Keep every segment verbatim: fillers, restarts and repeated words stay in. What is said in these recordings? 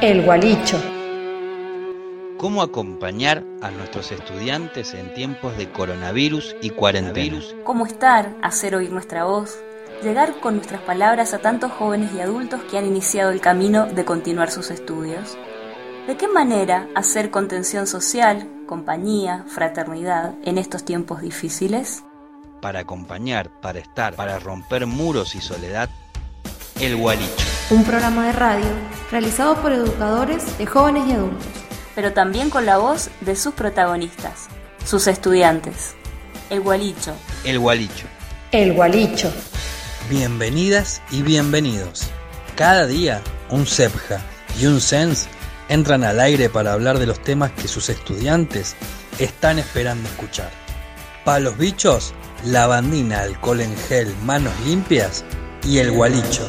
El Gualicho. ¿Cómo acompañar a nuestros estudiantes en tiempos de coronavirus y cuarentena? ¿Cómo estar, hacer oír nuestra voz, llegar con nuestras palabras a tantos jóvenes y adultos que han iniciado el camino de continuar sus estudios? ¿De qué manera hacer contención social, compañía, fraternidad en estos tiempos difíciles? Para acompañar, para estar, para romper muros y soledad, El Gualicho. Un programa de radio realizado por educadores de jóvenes y adultos, pero también con la voz de sus protagonistas, sus estudiantes. El Gualicho. El Gualicho. El Gualicho. Bienvenidas y bienvenidos. Cada día un CEPJA y un CENS entran al aire para hablar de los temas que sus estudiantes están esperando escuchar. Para los bichos, lavandina, alcohol en gel, manos limpias y el Gualicho.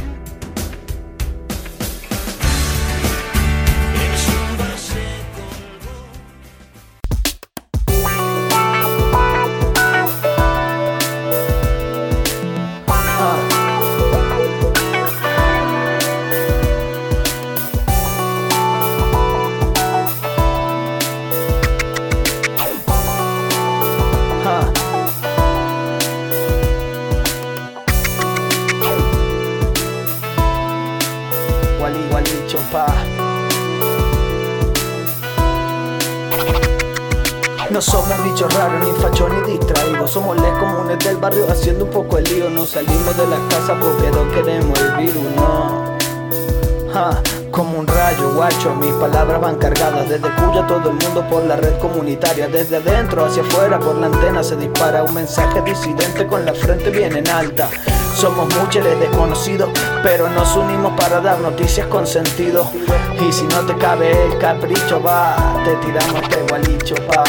No somos bichos raros, ni fachos, ni distraídos. Somos les comunes del barrio haciendo un poco el lío. No salimos de la casa porque no queremos el virus, no. Ja, como un rayo, guacho, mis palabras van cargadas. Desde Cuya todo el mundo por la red comunitaria. Desde adentro hacia afuera por la antena se dispara un mensaje disidente con la frente bien en alta. Somos muchos desconocidos, pero nos unimos para dar noticias con sentido. Y si no te cabe el capricho, va, te tiramos este Gualicho, pa.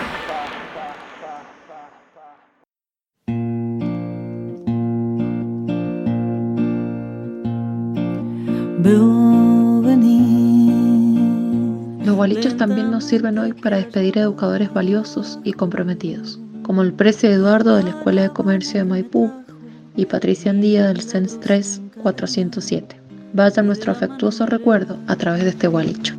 Los gualichos también nos sirven hoy para despedir a educadores valiosos y comprometidos, como el Prece Eduardo de la Escuela de Comercio de Maipú y Patricia Andía del CENS tres cuatrocientos siete. Vaya nuestro afectuoso recuerdo a través de este gualicho.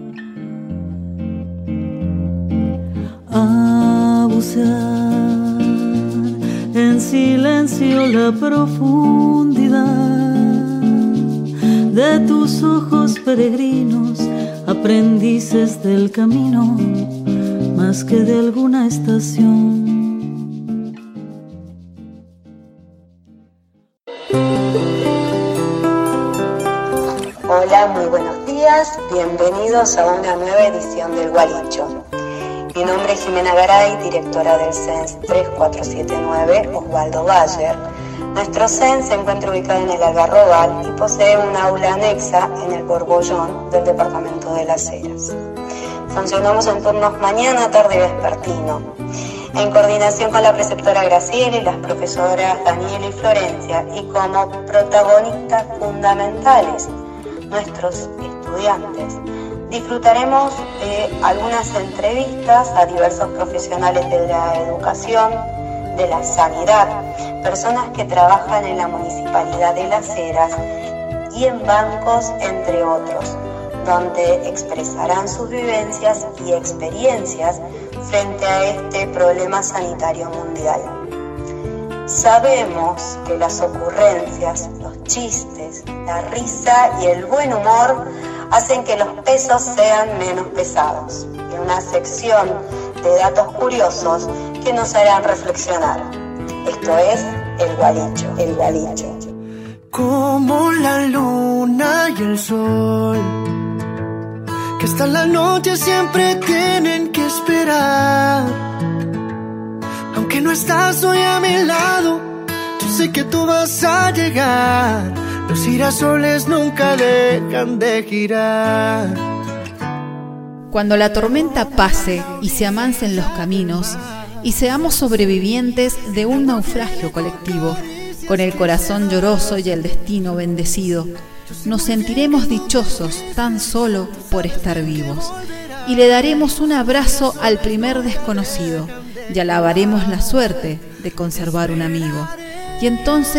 A bucear en silencio la profundidad de tus ojos peregrinos, aprendices del camino, más que de alguna estación. Hola, muy buenos días, bienvenidos a una nueva edición del Gualicho. Mi nombre es Jimena Garay, directora del CENS tres cuatro siete nueve Osvaldo Bayer. Nuestro CENS se encuentra ubicado en el Algarrobal y posee un aula anexa en el Borbollón del departamento de Las Heras. Funcionamos en turnos mañana, tarde y vespertino. En coordinación con la preceptora Graciela y las profesoras Daniela y Florencia, y como protagonistas fundamentales, nuestros estudiantes, disfrutaremos de algunas entrevistas a diversos profesionales de la educación, de la sanidad, personas que trabajan en la Municipalidad de Las Heras y en bancos, entre otros, donde expresarán sus vivencias y experiencias frente a este problema sanitario mundial. Sabemos que las ocurrencias, los chistes, la risa y el buen humor hacen que los pesos sean menos pesados. Y una sección de datos curiosos que nos harán reflexionar. Esto es El Gualicho, El Gualicho. Como la luna y el sol, que hasta la noche siempre tienen que esperar. Aunque no estás hoy a mi lado, yo sé que tú vas a llegar. Los girasoles nunca dejan de girar. Cuando la tormenta pase y se amancen los caminos y seamos sobrevivientes de un naufragio colectivo, con el corazón lloroso y el destino bendecido, nos sentiremos dichosos tan solo por estar vivos y le daremos un abrazo al primer desconocido y alabaremos la suerte de conservar un amigo. Y entonces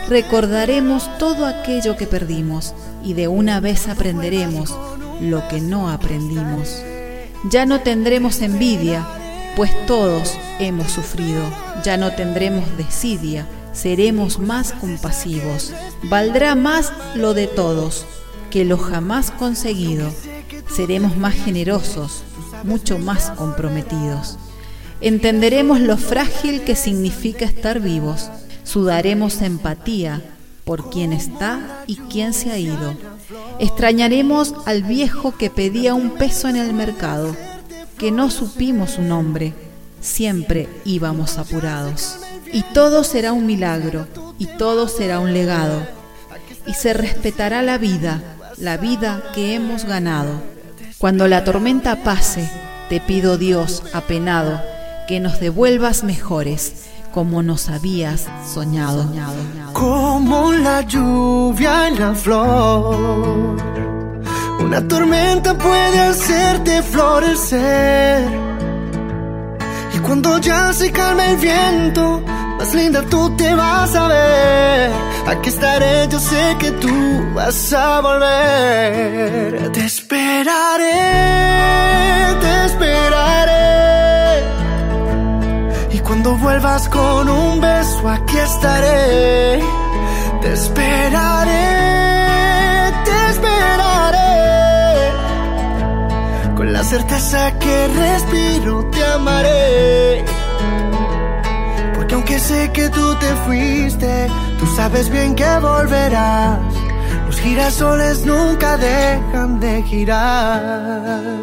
recordaremos todo aquello que perdimos y de una vez aprenderemos lo que no aprendimos. Ya no tendremos envidia, pues todos hemos sufrido. Ya no tendremos desidia, seremos más compasivos. Valdrá más lo de todos que lo jamás conseguido. Seremos más generosos, mucho más comprometidos. Entenderemos lo frágil que significa estar vivos. Sudaremos empatía por quien está y quien se ha ido. Extrañaremos al viejo que pedía un peso en el mercado, que no supimos su nombre, siempre íbamos apurados. Y todo será un milagro, y todo será un legado, y se respetará la vida, la vida que hemos ganado. Cuando la tormenta pase, te pido, Dios apenado, que nos devuelvas mejores, como nos habías soñado. Como la lluvia en la flor, una tormenta puede hacerte florecer. Y cuando ya se calme el viento, más linda tú te vas a ver. Aquí estaré, yo sé que tú vas a volver. Te esperaré, te esperaré. Y cuando vuelvas con un beso, aquí estaré. Te esperaré, te esperaré. Con la certeza que respiro, te amaré. Porque aunque sé que tú te fuiste, tú sabes bien que volverás. Los girasoles nunca dejan de girar.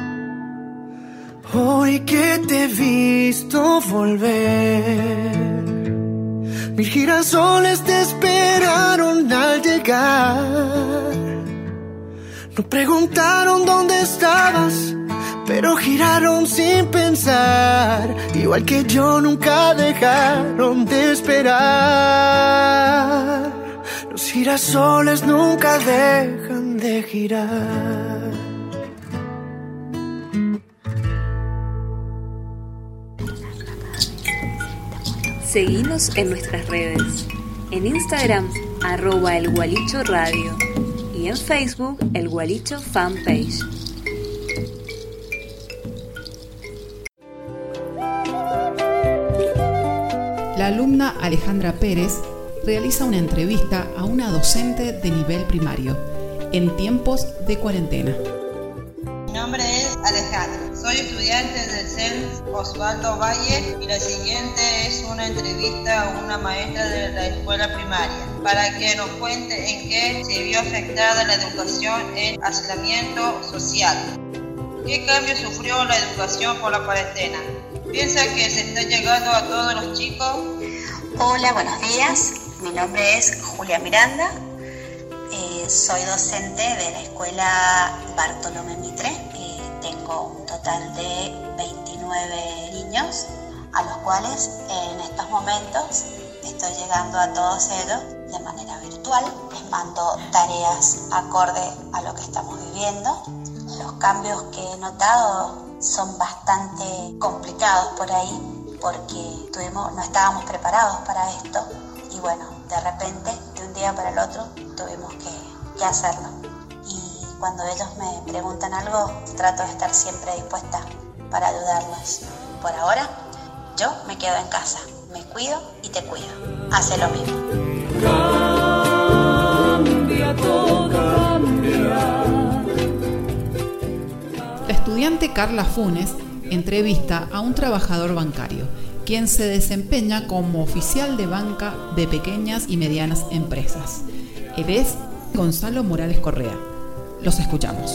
Hoy que te he visto volver, mil girasoles te esperaron al llegar. No preguntaron dónde estabas, pero giraron sin pensar. Igual que yo, nunca dejaron de esperar. Los girasoles nunca dejan de girar. Seguinos en nuestras redes. En Instagram, arroba El Gualicho Radio. Y en Facebook, El Gualicho Fanpage. La alumna Alejandra Pérez realiza una entrevista a una docente de nivel primario en tiempos de cuarentena. Mi nombre es Alejandra, soy estudiante del C E N S Osvaldo Valle y la siguiente es una entrevista a una maestra de la escuela primaria para que nos cuente en qué se vio afectada la educación en aislamiento social. ¿Qué cambio sufrió la educación por la cuarentena? ¿Piensa que se está llegando a todos los chicos? Hola, buenos días. Mi nombre es Julia Miranda. Eh, soy docente de la escuela Bartolomé Mitre. Eh, tengo un total de veintinueve niños, a los cuales en estos momentos estoy llegando a todos ellos de manera virtual. Les mando tareas acorde a lo que estamos viviendo. Los cambios que he notado son bastante complicados por ahí porque tuvimos, no estábamos preparados para esto y bueno, de repente, de un día para el otro, tuvimos que, que hacerlo. Y cuando ellos me preguntan algo, trato de estar siempre dispuesta para ayudarlos. Por ahora, yo me quedo en casa, me cuido y te cuido. Hace lo mismo. Cambia, todo cambia. La estudiante Carla Funes entrevista a un trabajador bancario, quien se desempeña como oficial de banca de pequeñas y medianas empresas. Él es Gonzalo Morales Correa. Los escuchamos.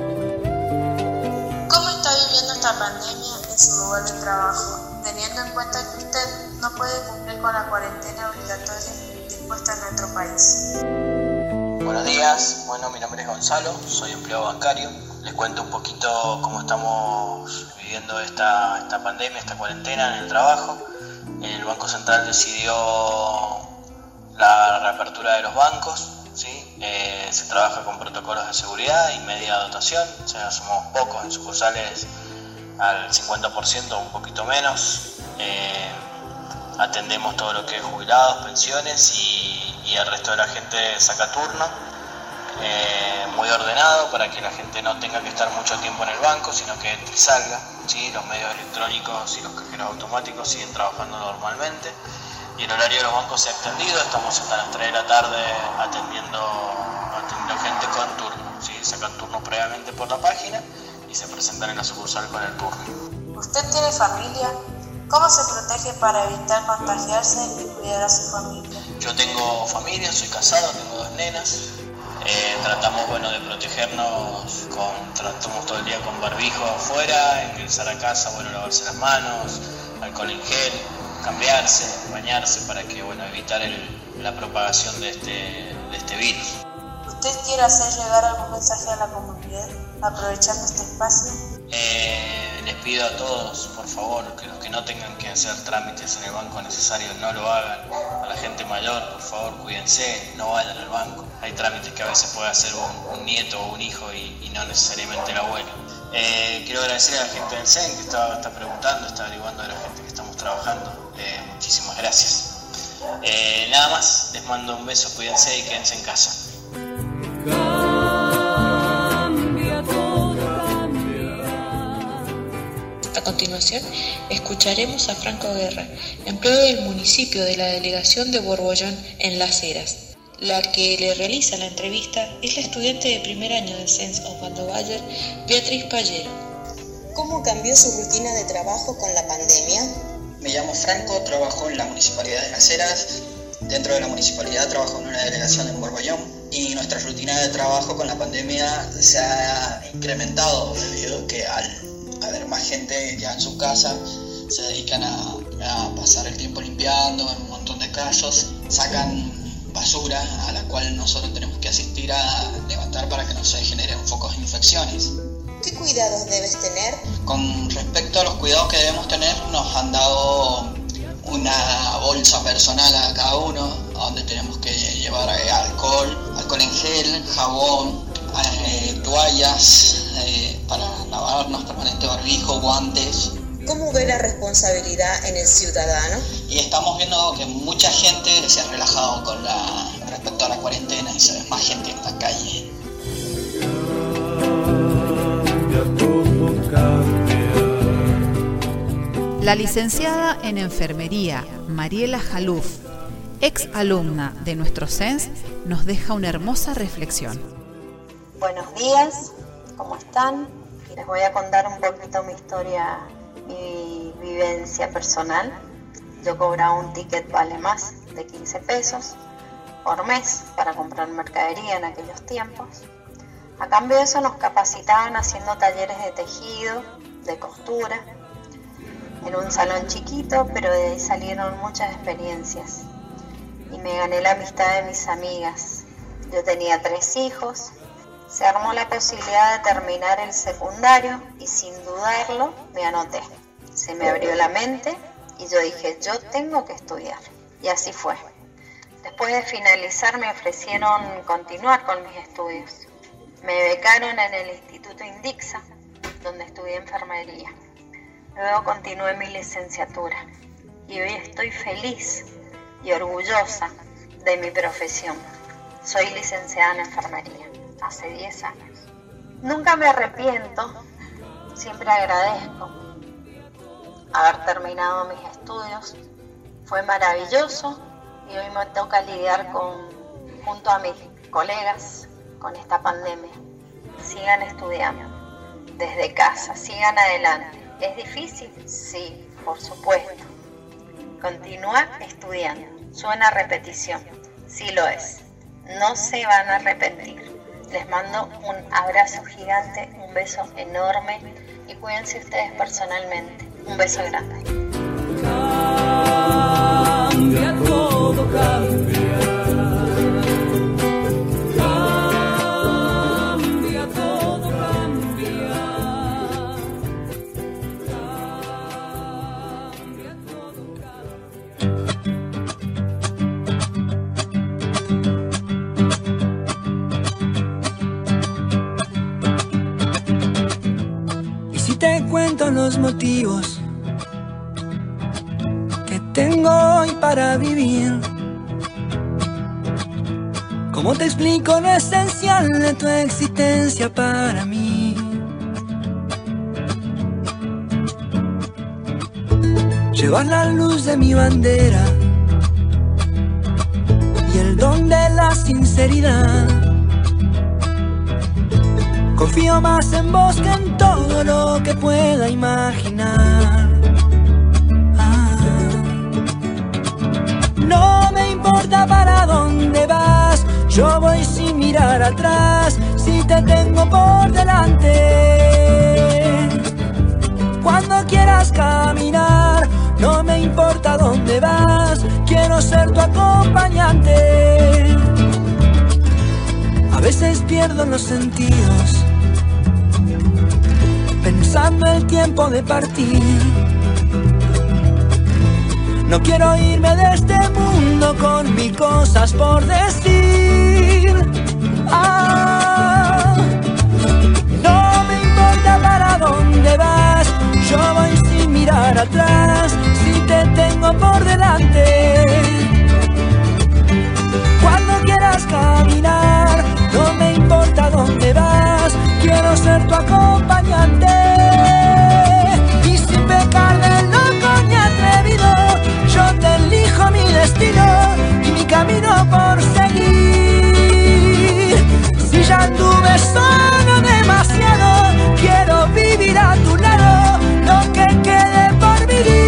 ¿Cómo está viviendo esta pandemia en su lugar de trabajo, teniendo en cuenta que usted no puede cumplir con la cuarentena obligatoria dispuesta en nuestro país? Buenos días, bueno, mi nombre es Gonzalo, soy empleado bancario. Les cuento un poquito cómo estamos viviendo esta, esta pandemia, esta cuarentena en el trabajo. El Banco Central decidió la reapertura de los bancos, ¿sí? Eh, se trabaja con protocolos de seguridad y media dotación, o sea, somos pocos en sucursales, al cincuenta por ciento, un poquito menos. Eh, atendemos todo lo que es jubilados, pensiones y, y el resto de la gente saca turno, eh, muy ordenado para que la gente no tenga que estar mucho tiempo en el banco, sino que entre y salga, ¿sí? Los medios electrónicos y los cajeros automáticos siguen trabajando normalmente y el horario de los bancos se ha extendido, estamos hasta las tres de la tarde atendiendo, atendiendo gente con turno, ¿sí? Sacan turno previamente por la página y se presentan en la sucursal con el turno. ¿Usted tiene familia? ¿Cómo se protege para evitar contagiarse y cuidar a su familia? Yo tengo familia, soy casado, tengo dos nenas. Eh, tratamos bueno, de protegernos, con, tratamos todo el día con barbijo afuera, ingresar a casa, bueno, lavarse las manos, alcohol en gel, cambiarse, bañarse para que bueno, evitar el, la propagación de este, de este virus. ¿Usted quiere hacer llegar algún mensaje a la comunidad aprovechando este espacio? Eh, les pido a todos, por favor, que los que no tengan que hacer trámites en el banco necesarios no lo hagan. A la gente mayor, por favor, cuídense, no vayan al banco. Hay trámites que a veces puede hacer un, un nieto o un hijo y, y no necesariamente el abuelo. Eh, quiero agradecer a la gente del C E N que está, está preguntando, está averiguando de la gente que estamos trabajando. Eh, muchísimas gracias. Eh, nada más, les mando un beso, cuídense y quédense en casa. A continuación, escucharemos a Franco Guerra, empleado del municipio de la delegación de Borbollón en Las Heras. La que le realiza la entrevista es la estudiante de primer año del C E N S Osvaldo Bayer, Beatriz Pallero. ¿Cómo cambió su rutina de trabajo con la pandemia? Me llamo Franco, trabajo en la Municipalidad de Las Heras. Dentro de la municipalidad trabajo en una delegación en Borbollón y nuestra rutina de trabajo con la pandemia se ha incrementado debido a que al haber más gente ya en su casa se dedican a, a pasar el tiempo limpiando, en un montón de casos sacan basura a la cual nosotros tenemos que asistir a levantar para que no se generen focos de infecciones. ¿Qué cuidados debes tener? Con respecto a los cuidados que debemos tener, nos han dado una bolsa personal a cada uno, donde tenemos que llevar alcohol, alcohol en gel, jabón, eh, toallas eh, para lavarnos, permanente barbijo, guantes. ¿Cómo ve la responsabilidad en el ciudadano? Y estamos viendo que mucha gente se ha relajado con la, respecto a la cuarentena y se ve más gente en la calle. La licenciada en enfermería Mariela Jaluf, ex alumna de nuestro C E N S, nos deja una hermosa reflexión. Buenos días, ¿cómo están? Les voy a contar un poquito mi historia, mi vivencia personal. Yo cobraba un ticket vale más de quince pesos por mes para comprar mercadería en aquellos tiempos. A cambio de eso nos capacitaban haciendo talleres de tejido, de costura, en un salón chiquito, pero de ahí salieron muchas experiencias y me gané la amistad de mis amigas. Yo tenía tres hijos, se armó la posibilidad de terminar el secundario y sin dudarlo me anoté. Se me abrió la mente y yo dije, yo tengo que estudiar. Y así fue. Después de finalizar me ofrecieron continuar con mis estudios. Me becaron en el Instituto Indixa, donde estudié enfermería. Luego continué mi licenciatura y hoy estoy feliz y orgullosa de mi profesión. Soy licenciada en enfermería hace diez años. Nunca me arrepiento, siempre agradezco haber terminado mis estudios. Fue maravilloso y hoy me toca lidiar con, junto a mis colegas con esta pandemia. Sigan estudiando desde casa, sigan adelante. ¿Es difícil? Sí, por supuesto. Continúa estudiando. Suena a repetición. Sí lo es. No se van a arrepentir. Les mando un abrazo gigante, un beso enorme y cuídense ustedes personalmente. Un beso grande. Cambia, todo cambia. Te cuento los motivos que tengo hoy para vivir. ¿Cómo te explico lo esencial de tu existencia para mí? Llevas la luz de mi bandera y el don de la sinceridad. Confío más en vos que en todo lo que pueda imaginar. Ah. No me importa para dónde vas, yo voy sin mirar atrás, si te tengo por delante. Cuando quieras caminar, no me importa dónde vas, quiero ser tu acompañante. A veces pierdo los sentidos, pensando el tiempo de partir. No quiero irme de este mundo con mil cosas por decir. Ah, no me importa para dónde vas, yo voy sin mirar atrás, si te tengo por delante. Cuando quieras caminar, no me importa dónde vas, quiero ser tu acompañante. Y sin pecar de loco ni atrevido, yo te elijo mi destino y mi camino por seguir. Si ya anduve solo demasiado, quiero vivir a tu lado lo que quede por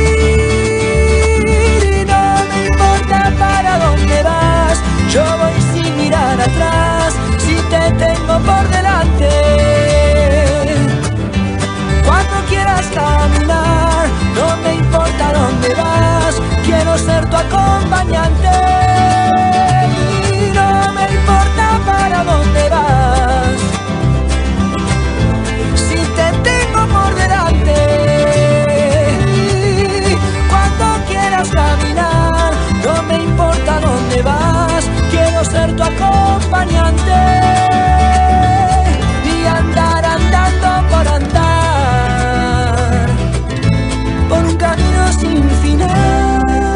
vivir. Y no me importa para dónde vas, yo voy sin mirar atrás, si te tengo por delante. Cuando quieras caminar, no me importa dónde vas, quiero ser tu acompañante. Y no me importa para dónde vas, si te tengo por delante. Cuando quieras caminar, no me importa dónde vas, quiero ser tu acompañante. Y andar andando por andar, por un camino sin final.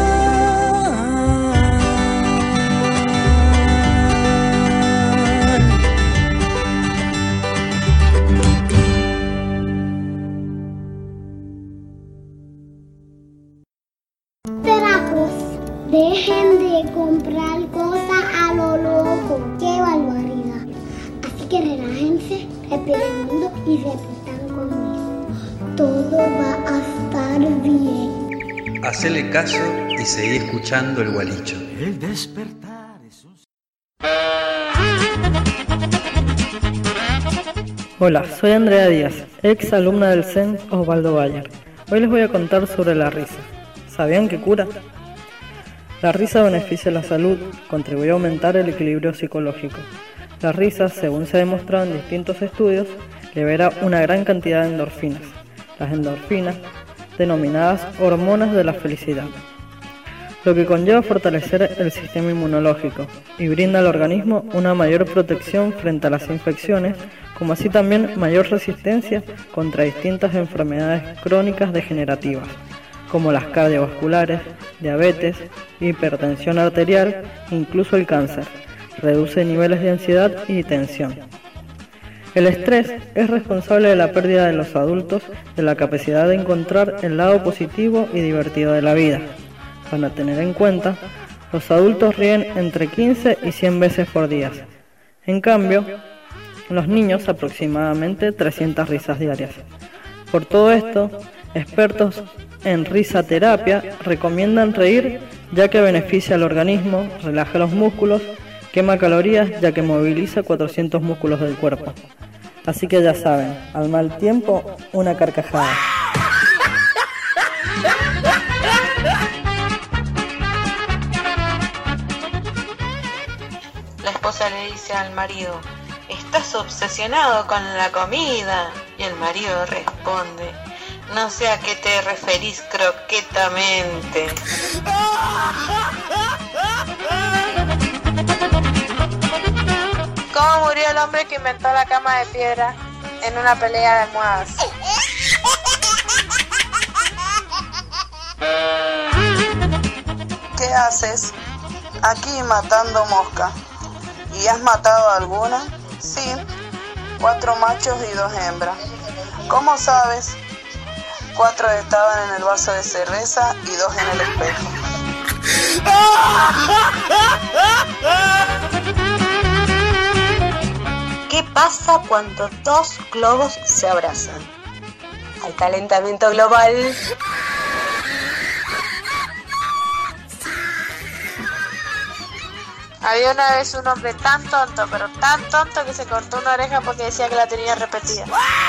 Terapos, dejen de comprar cosas a lo loco, qué barbaridad. Así que relájense, respiren hondo y repitan conmigo. Todo va a estar bien. Hacele caso y seguí escuchando el Gualicho. El despertar es un... Hola, soy Andrea Díaz, ex alumna del C E N Osvaldo Bayer. Hoy les voy a contar sobre la risa. ¿Sabían que cura? La risa beneficia la salud, contribuye a aumentar el equilibrio psicológico. La risa, según se ha demostrado en distintos estudios, libera una gran cantidad de endorfinas, las endorfinas, denominadas hormonas de la felicidad, lo que conlleva fortalecer el sistema inmunológico y brinda al organismo una mayor protección frente a las infecciones, como así también mayor resistencia contra distintas enfermedades crónicas degenerativas, como las cardiovasculares, diabetes, hipertensión arterial e incluso el cáncer. Reduce niveles de ansiedad y tensión. El estrés es responsable de la pérdida de los adultos de la capacidad de encontrar el lado positivo y divertido de la vida. Para tener en cuenta, los adultos ríen entre quince y cien veces por día. En cambio, los niños aproximadamente trescientas risas diarias. Por todo esto, expertos en risaterapia recomiendan reír, ya que beneficia al organismo, relaja los músculos, quema calorías, ya que moviliza cuatrocientos músculos del cuerpo. Así que ya saben, al mal tiempo, una carcajada. La esposa le dice al marido: "Estás obsesionado con la comida". Y el marido responde: "No sé a qué te referís croquetamente". ¿Cómo murió el hombre que inventó la cama de piedra en una pelea de almohadas? ¿Qué haces? Aquí matando mosca. ¿Y has matado a alguna? Sí, cuatro machos y dos hembras. ¿Cómo sabes? Cuatro estaban en el vaso de cerveza y dos en el espejo. ¿Qué pasa cuando dos globos se abrazan? Al calentamiento global. Había una vez un hombre tan tonto, pero tan tonto que se cortó una oreja porque decía que la tenía repetida.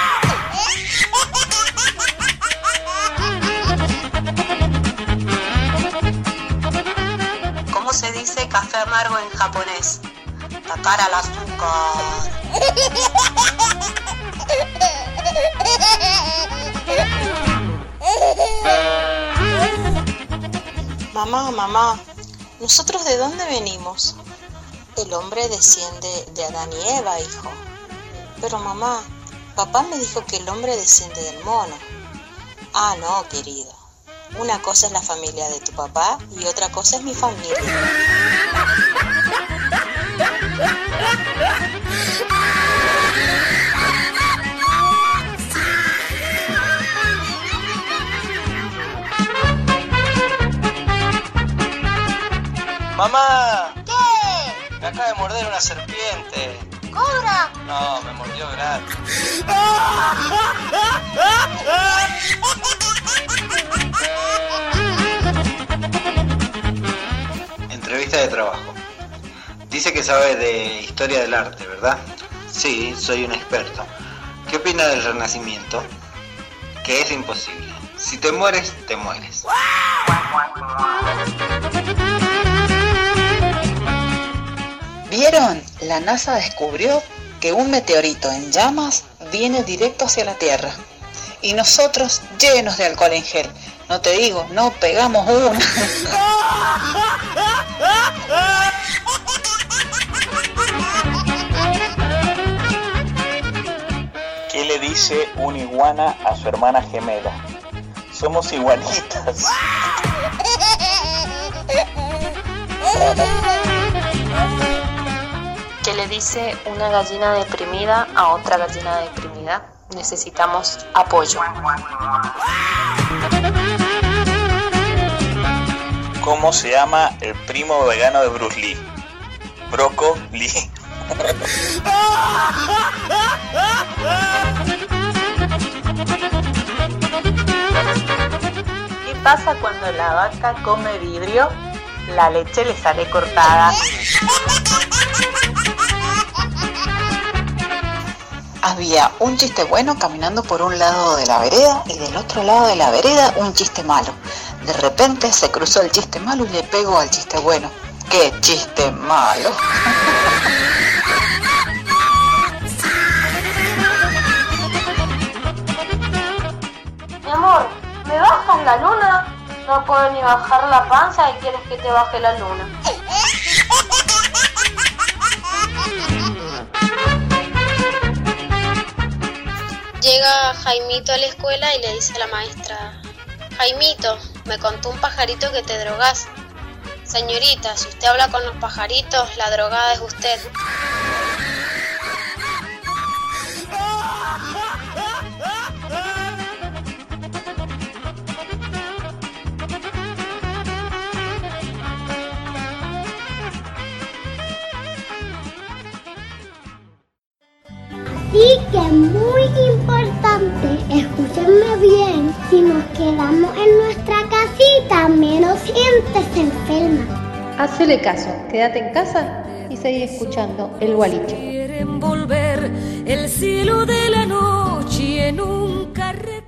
¿Cómo se dice café amargo en japonés? Takara al azúcar. Mamá, mamá, ¿nosotros de dónde venimos? El hombre desciende de Adán y Eva, hijo. Pero mamá, papá me dijo que el hombre desciende del mono. Ah, no, querido. Una cosa es la familia de tu papá y otra cosa es mi familia. ¡Mamá! ¿Qué? Me acaba de morder una serpiente. ¡Cobra! No, me mordió gratis. Entrevista de trabajo. Dice que sabe de historia del arte, ¿verdad? Sí, soy un experto. ¿Qué opina del Renacimiento? Que es imposible. Si te mueres, te mueres. ¿Vieron? La NASA descubrió que un meteorito en llamas viene directo hacia la Tierra. Y nosotros llenos de alcohol en gel. No te digo, no pegamos una. ¿Qué le dice una iguana a su hermana gemela? Somos iguanitas. ¿Qué le dice una gallina deprimida a otra gallina deprimida? Necesitamos apoyo. ¿Cómo se llama el primo vegano de Bruce Lee? Brócoli. ¿Qué pasa cuando la vaca come vidrio? La leche le sale cortada. Había un chiste bueno caminando por un lado de la vereda y del otro lado de la vereda un chiste malo. De repente se cruzó el chiste malo y le pegó al chiste bueno. ¡Qué chiste malo! Mi amor, ¿me bajas la luna? No puedo ni bajar la panza y quieres que te baje la luna. Llega Jaimito a la escuela y le dice a la maestra: Jaimito, me contó un pajarito que te drogás. Señorita, si usted habla con los pajaritos, la drogada es usted. Así que muy importante, escúchenme bien, si nos quedamos en nuestra casita, menos gente se enferma. Hacele caso, quédate en casa y seguí escuchando El Gualicho. Quieren volver el cielo de la noche en un carretel.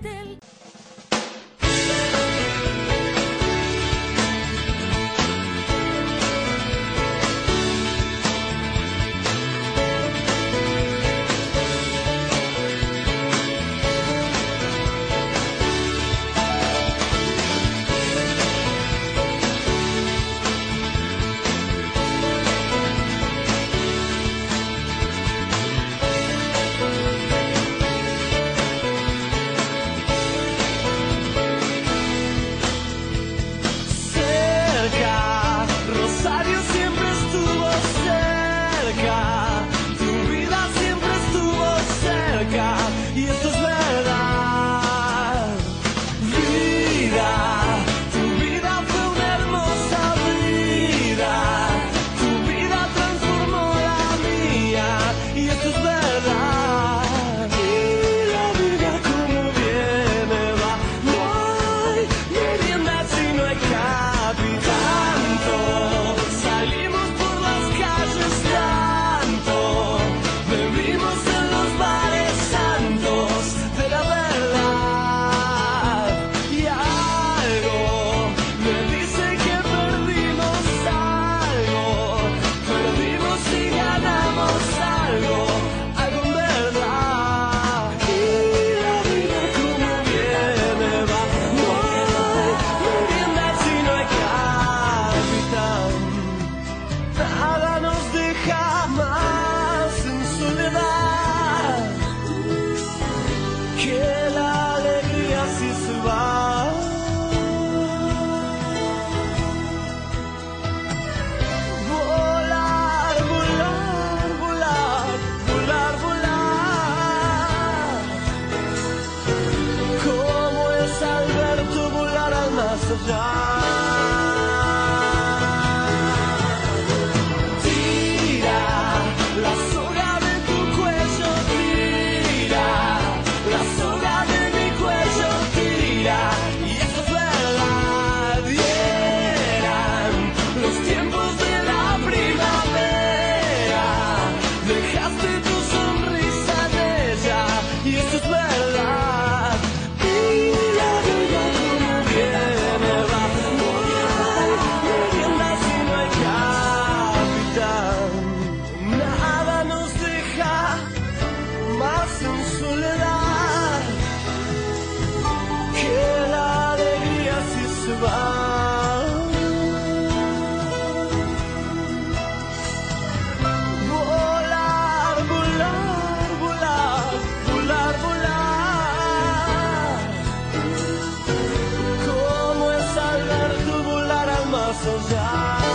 pasos ya.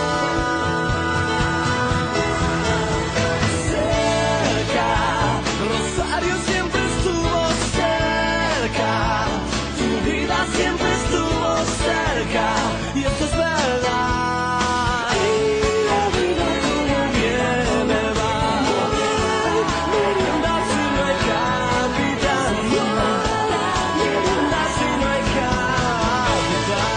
Cerca, Rosario siempre estuvo cerca, tu vida siempre estuvo cerca, y esto es verdad. Y la vida como viene va, merienda si no hay capital, merienda si no hay capital.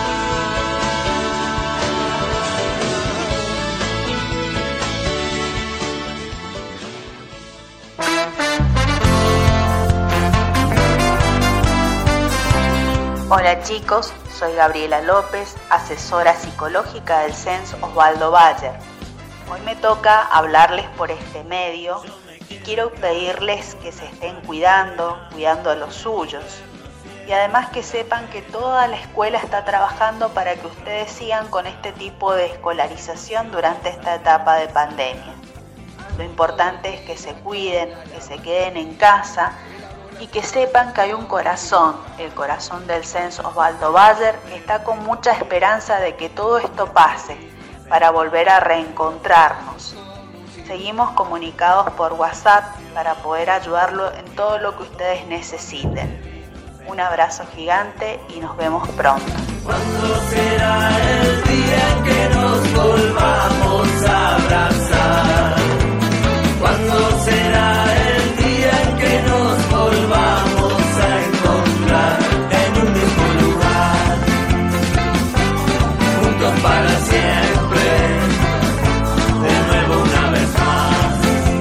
Hola chicos, soy Gabriela López, asesora psicológica del C E N S Osvaldo Bayer. Hoy me toca hablarles por este medio y quiero pedirles que se estén cuidando, cuidando a los suyos. Y además que sepan que toda la escuela está trabajando para que ustedes sigan con este tipo de escolarización durante esta etapa de pandemia. Lo importante es que se cuiden, que se queden en casa y que sepan que hay un corazón, el corazón del C E N S Osvaldo Bayer, que está con mucha esperanza de que todo esto pase para volver a reencontrarnos. Seguimos comunicados por WhatsApp para poder ayudarlo en todo lo que ustedes necesiten. Un abrazo gigante y nos vemos pronto. ¿Cuándo será el día en que nos volvamos a abrazar? ¿Cuándo será el día en que nos volvamos a encontrar en un mismo lugar? Juntos para siempre, de nuevo una vez más.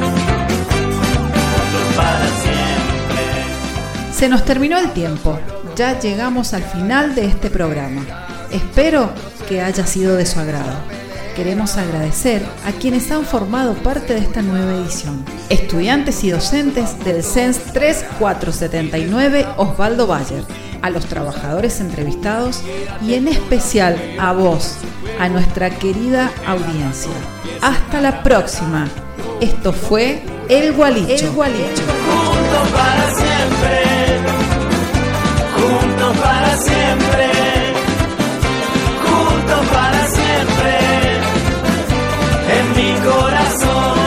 Juntos para siempre. Se nos terminó el tiempo, ya llegamos al final de este programa. Espero que haya sido de su agrado. Queremos agradecer a quienes han formado parte de esta nueva edición. Estudiantes y docentes del C E N S tres cuatro siete nueve Osvaldo Bayer, a los trabajadores entrevistados y en especial a vos, a nuestra querida audiencia. Hasta la próxima. Esto fue El Gualicho. El Gualicho. Juntos para siempre, juntos para siempre, juntos para siempre, en mi corazón.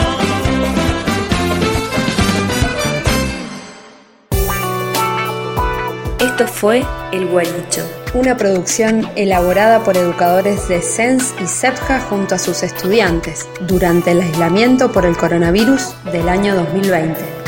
Esto fue El Gualicho, una producción elaborada por educadores de C E N S y CEPJA junto a sus estudiantes durante el aislamiento por el coronavirus del año dos mil veinte.